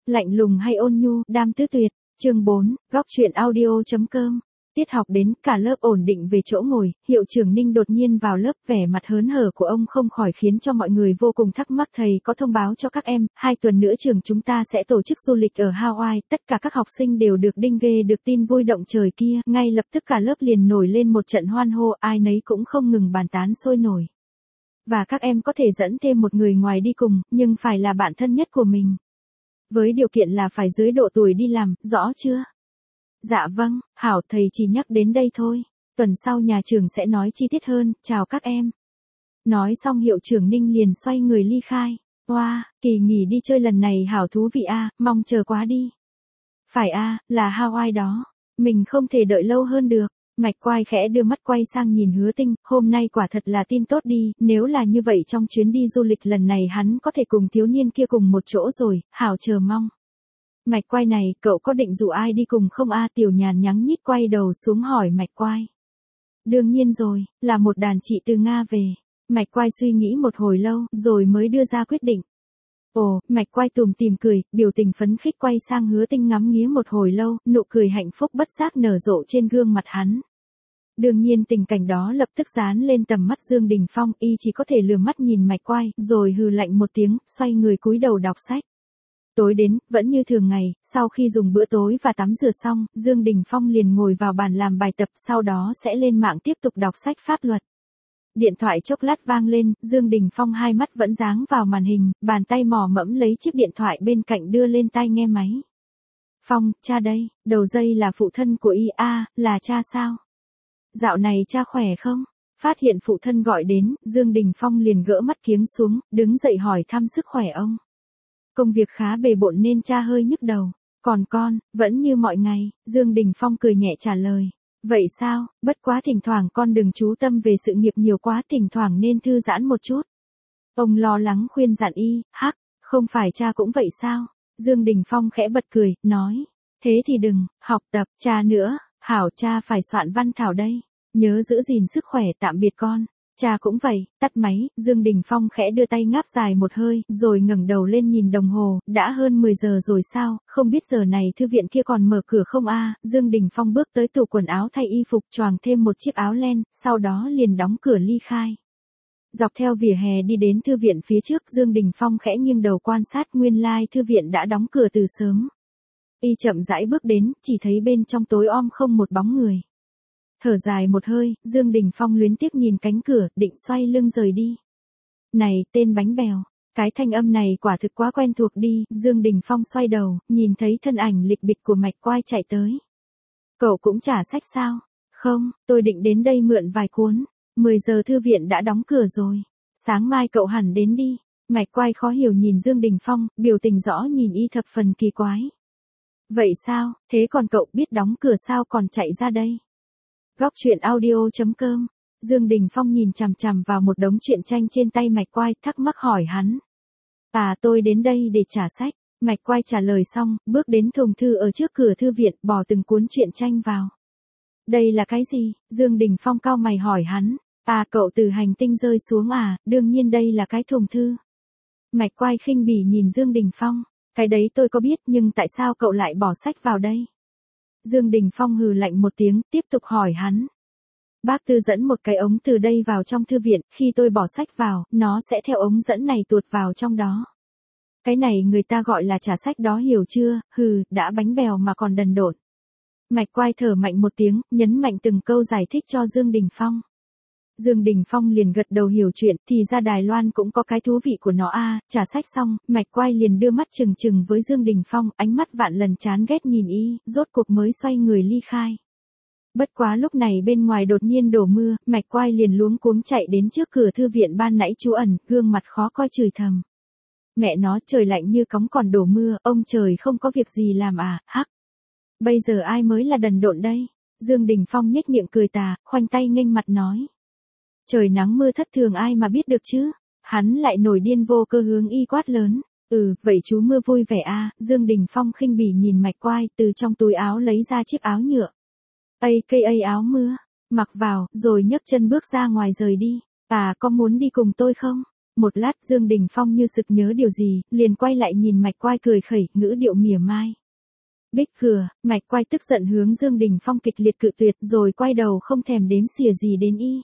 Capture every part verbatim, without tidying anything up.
Lạnh lùng hay ôn nhu, đam tứ tuyệt. Chương bốn, góc truyện audio chấm com. Tiết học đến, cả lớp ổn định về chỗ ngồi, hiệu trưởng Ninh đột nhiên vào lớp, vẻ mặt hớn hở của ông không khỏi khiến cho mọi người vô cùng thắc mắc. Thầy có thông báo cho các em, hai tuần nữa trường chúng ta sẽ tổ chức du lịch ở Hawaii, tất cả các học sinh đều được đinh ghê được tin vui động trời kia, ngay lập tức cả lớp liền nổi lên một trận hoan hô, ai nấy cũng không ngừng bàn tán sôi nổi. Và các em có thể dẫn thêm một người ngoài đi cùng, nhưng phải là bạn thân nhất của mình. Với điều kiện là phải dưới độ tuổi đi làm, rõ chưa? Dạ vâng, hảo, thầy chỉ nhắc đến đây thôi. Tuần sau nhà trường sẽ nói chi tiết hơn, chào các em. Nói xong hiệu trưởng Ninh liền xoay người ly khai. Oa, wow, kỳ nghỉ đi chơi lần này hảo thú vị a, mong chờ quá đi. Phải a, là Hawaii đó. Mình không thể đợi lâu hơn được. Mạch Quai khẽ đưa mắt quay sang nhìn Hứa Tinh, hôm nay quả thật là tin tốt đi, nếu là như vậy trong chuyến đi du lịch lần này hắn có thể cùng thiếu niên kia cùng một chỗ rồi, hảo chờ mong. Mạch Quai này, cậu có định dụ ai đi cùng không a? Tiểu Nhàn nhắng nhít quay đầu xuống hỏi Mạch Quai. Đương nhiên rồi, là một đàn chị từ Nga về. Mạch Quai suy nghĩ một hồi lâu, rồi mới đưa ra quyết định. Ồ, Mạch Quai tùm tìm cười, biểu tình phấn khích quay sang Hứa Tinh ngắm nghía một hồi lâu, nụ cười hạnh phúc bất giác nở rộ trên gương mặt hắn. Đương nhiên tình cảnh đó lập tức dán lên tầm mắt Dương Đình Phong, y chỉ có thể lừa mắt nhìn Mạch Quai, rồi hừ lạnh một tiếng, xoay người cúi đầu đọc sách. Tối đến, vẫn như thường ngày, sau khi dùng bữa tối và tắm rửa xong, Dương Đình Phong liền ngồi vào bàn làm bài tập, sau đó sẽ lên mạng tiếp tục đọc sách pháp luật. Điện thoại chốc lát vang lên, Dương Đình Phong hai mắt vẫn dáng vào màn hình, bàn tay mò mẫm lấy chiếc điện thoại bên cạnh đưa lên tai nghe máy. Phong, cha đây, đầu dây là phụ thân của y. A, là cha sao? Dạo này cha khỏe không? Phát hiện phụ thân gọi đến, Dương Đình Phong liền gỡ mắt kiếng xuống, đứng dậy hỏi thăm sức khỏe ông. Công việc khá bề bộn nên cha hơi nhức đầu. Còn con, vẫn như mọi ngày, Dương Đình Phong cười nhẹ trả lời. Vậy sao, bất quá thỉnh thoảng con đừng chú tâm về sự nghiệp nhiều quá, thỉnh thoảng nên thư giãn một chút. Ông lo lắng khuyên dặn y, hắc, không phải cha cũng vậy sao? Dương Đình Phong khẽ bật cười, nói. Thế thì đừng, học tập, cha nữa, hảo cha phải soạn văn thảo đây. Nhớ giữ gìn sức khỏe, tạm biệt con. Cha cũng vậy, tắt máy, Dương Đình Phong khẽ đưa tay ngáp dài một hơi, rồi ngẩng đầu lên nhìn đồng hồ, đã hơn mười giờ rồi sao, không biết giờ này thư viện kia còn mở cửa không a? Dương Đình Phong bước tới tủ quần áo thay y phục, choàng thêm một chiếc áo len, sau đó liền đóng cửa ly khai. Dọc theo vỉa hè đi đến thư viện phía trước, Dương Đình Phong khẽ nghiêng đầu quan sát, nguyên lai thư viện đã đóng cửa từ sớm. Y chậm rãi bước đến, chỉ thấy bên trong tối om không một bóng người. Thở dài một hơi, Dương Đình Phong luyến tiếc nhìn cánh cửa, định xoay lưng rời đi. Này, tên bánh bèo, cái thanh âm này quả thực quá quen thuộc đi. Dương Đình Phong xoay đầu, nhìn thấy thân ảnh lịch bịch của Mạch Quai chạy tới. Cậu cũng trả sách sao? Không, tôi định đến đây mượn vài cuốn. mười giờ thư viện đã đóng cửa rồi. Sáng mai cậu hẳn đến đi. Mạch Quai khó hiểu nhìn Dương Đình Phong, biểu tình rõ nhìn y thập phần kỳ quái. Vậy sao, thế còn cậu biết đóng cửa sao còn chạy ra đây? Góc truyện audio chấm com. Dương Đình Phong nhìn chằm chằm vào một đống truyện tranh trên tay Mạch Quai, thắc mắc hỏi hắn. À, tôi đến đây để trả sách. Mạch Quai trả lời xong, bước đến thùng thư ở trước cửa thư viện, bỏ từng cuốn truyện tranh vào. Đây là cái gì? Dương Đình Phong cau mày hỏi hắn. À, cậu từ hành tinh rơi xuống à, đương nhiên đây là cái thùng thư. Mạch Quai khinh bỉ nhìn Dương Đình Phong. Cái đấy tôi có biết, nhưng tại sao cậu lại bỏ sách vào đây? Dương Đình Phong hừ lạnh một tiếng, tiếp tục hỏi hắn. Bác Tư dẫn một cái ống từ đây vào trong thư viện, khi tôi bỏ sách vào, nó sẽ theo ống dẫn này tuột vào trong đó. Cái này người ta gọi là trả sách đó, hiểu chưa? Hừ, đã bánh bèo mà còn đần độn. Mạch Quai thở mạnh một tiếng, nhấn mạnh từng câu giải thích cho Dương Đình Phong. Dương Đình Phong liền gật đầu hiểu chuyện, thì ra Đài Loan cũng có cái thú vị của nó a. À, trả sách xong, Mạch Quai liền đưa mắt chừng chừng với Dương Đình Phong, ánh mắt vạn lần chán ghét nhìn y, rốt cuộc mới xoay người ly khai. Bất quá lúc này bên ngoài đột nhiên đổ mưa, Mạch Quai liền luống cuống chạy đến trước cửa thư viện ban nãy trú ẩn, gương mặt khó coi chửi thầm. Mẹ nó, trời lạnh như cống còn đổ mưa, ông trời không có việc gì làm à, hắc. Bây giờ ai mới là đần độn đây? Dương Đình Phong nhếch miệng cười tà, khoanh tay nghênh mặt nói. Trời nắng mưa thất thường ai mà biết được chứ? Hắn lại nổi điên vô cơ hướng y quát lớn. Ừ, vậy chú mưa vui vẻ a. À? Dương Đình Phong khinh bỉ nhìn Mạch Quai, từ trong túi áo lấy ra chiếc áo nhựa. a ca a áo mưa, mặc vào, rồi nhấc chân bước ra ngoài rời đi. À, có muốn đi cùng tôi không? Một lát Dương Đình Phong như sực nhớ điều gì, liền quay lại nhìn Mạch Quai cười khẩy, ngữ điệu mỉa mai. Bích cửa, Mạch Quai tức giận hướng Dương Đình Phong kịch liệt cự tuyệt rồi quay đầu không thèm đếm xỉa gì đến y.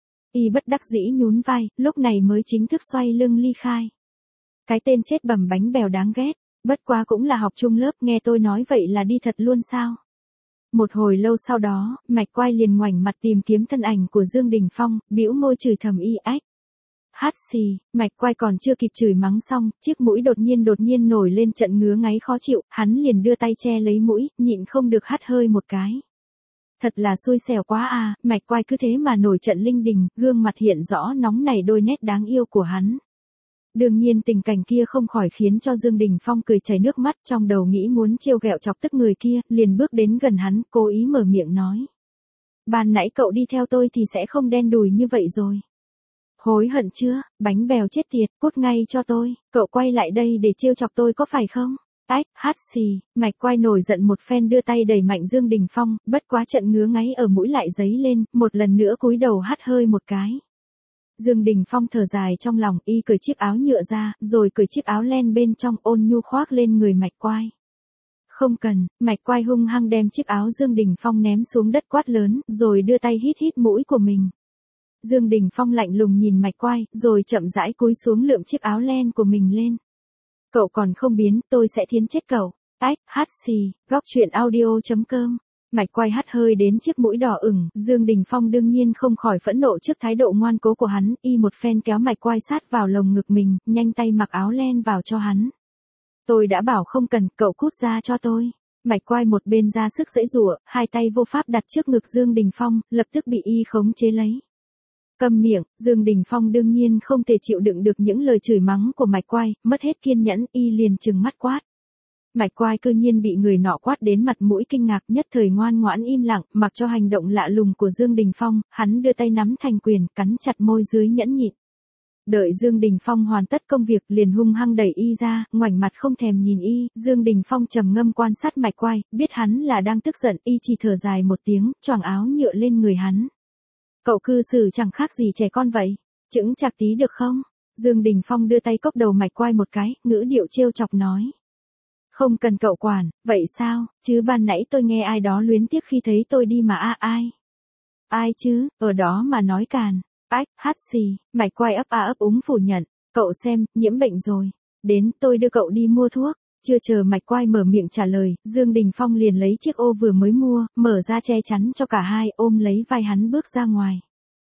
Y bất đắc dĩ nhún vai, lúc này mới chính thức xoay lưng ly khai. Cái tên chết bầm bánh bèo đáng ghét, bất quá cũng là học chung lớp, nghe tôi nói vậy là đi thật luôn sao? Một hồi lâu sau đó, Mạch Quai liền ngoảnh mặt tìm kiếm thân ảnh của Dương Đình Phong, bĩu môi chửi thầm y ách. Hát xì, Mạch Quai còn chưa kịp chửi mắng xong, chiếc mũi đột nhiên đột nhiên nổi lên trận ngứa ngáy khó chịu, hắn liền đưa tay che lấy mũi, nhịn không được hắt hơi một cái. Thật là xui xẻo quá à, Mạch Quai cứ thế mà nổi trận linh đình, gương mặt hiện rõ nóng nảy đôi nét đáng yêu của hắn. Đương nhiên tình cảnh kia không khỏi khiến cho Dương Đình Phong cười chảy nước mắt, trong đầu nghĩ muốn trêu ghẹo chọc tức người kia, liền bước đến gần hắn, cố ý mở miệng nói. Ban nãy cậu đi theo tôi thì sẽ không đen đùi như vậy rồi. Hối hận chưa, bánh bèo chết tiệt, cút ngay cho tôi, cậu quay lại đây để trêu chọc tôi có phải không? Ách, hát xì, Mạch Quai nổi giận một phen đưa tay đẩy mạnh Dương Đình Phong, bất quá trận ngứa ngáy ở mũi lại dấy lên, một lần nữa cúi đầu hắt hơi một cái. Dương Đình Phong thở dài trong lòng, y cởi chiếc áo nhựa ra, rồi cởi chiếc áo len bên trong ôn nhu khoác lên người Mạch Quai. Không cần, Mạch Quai hung hăng đem chiếc áo Dương Đình Phong ném xuống đất quát lớn, rồi đưa tay hít hít mũi của mình. Dương Đình Phong lạnh lùng nhìn Mạch Quai, rồi chậm rãi cúi xuống lượm chiếc áo len của mình lên. Cậu còn không biến, tôi sẽ thiến chết cậu. Ách, hát xì, góc truyện audio chấm com. Mạch Quai hắt hơi đến chiếc mũi đỏ ửng, Dương Đình Phong đương nhiên không khỏi phẫn nộ trước thái độ ngoan cố của hắn, y một phen kéo Mạch Quai sát vào lồng ngực mình, nhanh tay mặc áo len vào cho hắn. Tôi đã bảo không cần, cậu cút ra cho tôi. Mạch Quai một bên ra sức giãy giụa, hai tay vô pháp đặt trước ngực Dương Đình Phong, lập tức bị y khống chế lấy. Câm miệng, Dương Đình Phong đương nhiên không thể chịu đựng được những lời chửi mắng của Mạch Quai, mất hết kiên nhẫn, y liền trừng mắt quát. Mạch Quai cư nhiên bị người nọ quát đến mặt mũi kinh ngạc, nhất thời ngoan ngoãn im lặng, mặc cho hành động lạ lùng của Dương Đình Phong, hắn đưa tay nắm thành quyền, cắn chặt môi dưới nhẫn nhịn. Đợi Dương Đình Phong hoàn tất công việc liền hung hăng đẩy y ra, ngoảnh mặt không thèm nhìn y, Dương Đình Phong trầm ngâm quan sát Mạch Quai, biết hắn là đang tức giận, y chỉ thở dài một tiếng, choàng áo nhựa lên người hắn. Cậu cư xử chẳng khác gì trẻ con vậy, chững chạc tí được không? Dương Đình Phong đưa tay cốc đầu Mạch Quai một cái, ngữ điệu trêu chọc nói. Không cần cậu quản, vậy sao, chứ ban nãy tôi nghe ai đó luyến tiếc khi thấy tôi đi mà a à, ai? Ai chứ, ở đó mà nói càn. Ách, hát xì, Mạch Quai ấp a ấp úng phủ nhận, cậu xem, nhiễm bệnh rồi. Đến, tôi đưa cậu đi mua thuốc. Chưa chờ Mạch Quai mở miệng trả lời, Dương Đình Phong liền lấy chiếc ô vừa mới mua, mở ra che chắn cho cả hai, ôm lấy vai hắn bước ra ngoài.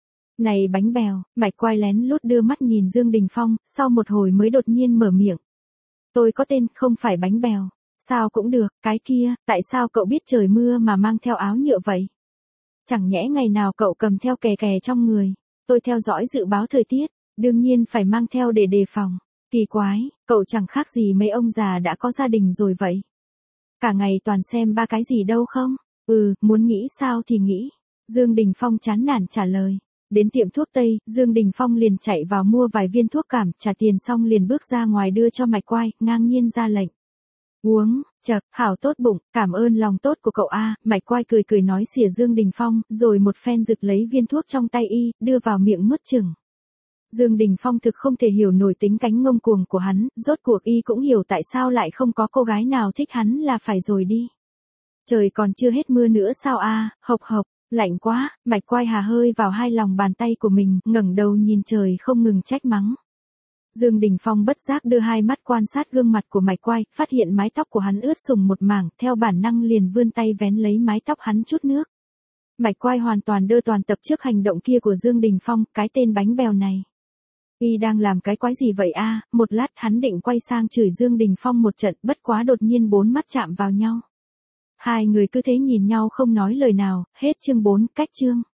Này bánh bèo, Mạch Quai lén lút đưa mắt nhìn Dương Đình Phong, sau một hồi mới đột nhiên mở miệng. Tôi có tên, không phải bánh bèo. Sao cũng được, cái kia, tại sao cậu biết trời mưa mà mang theo áo nhựa vậy? Chẳng nhẽ ngày nào cậu cầm theo kè kè trong người. Tôi theo dõi dự báo thời tiết, đương nhiên phải mang theo để đề phòng. Kỳ quái, cậu chẳng khác gì mấy ông già đã có gia đình rồi vậy. Cả ngày toàn xem ba cái gì đâu không? Ừ, muốn nghĩ sao thì nghĩ. Dương Đình Phong chán nản trả lời. Đến tiệm thuốc Tây, Dương Đình Phong liền chạy vào mua vài viên thuốc cảm, trả tiền xong liền bước ra ngoài đưa cho Mạch Quai, ngang nhiên ra lệnh. Uống, chậc, hảo tốt bụng, cảm ơn lòng tốt của cậu a. Mạch Quai cười cười nói xỉa Dương Đình Phong, rồi một phen rực lấy viên thuốc trong tay y, đưa vào miệng nuốt chửng. Dương Đình Phong thực không thể hiểu nổi tính cánh ngông cuồng của hắn, rốt cuộc y cũng hiểu tại sao lại không có cô gái nào thích hắn là phải rồi đi. Trời còn chưa hết mưa nữa sao a, hộc hộc, lạnh quá, Mạch Quai hà hơi vào hai lòng bàn tay của mình, ngẩng đầu nhìn trời không ngừng trách mắng. Dương Đình Phong bất giác đưa hai mắt quan sát gương mặt của Mạch Quai, phát hiện mái tóc của hắn ướt sũng một mảng, theo bản năng liền vươn tay vén lấy mái tóc hắn chút nước. Mạch Quai hoàn toàn đơ toàn tập trước hành động kia của Dương Đình Phong, cái tên bánh bèo này. Y đang làm cái quái gì vậy a? Một lát hắn định quay sang chửi Dương Đình Phong một trận, bất quá đột nhiên bốn mắt chạm vào nhau. Hai người cứ thế nhìn nhau không nói lời nào, hết chương bốn, cách chương.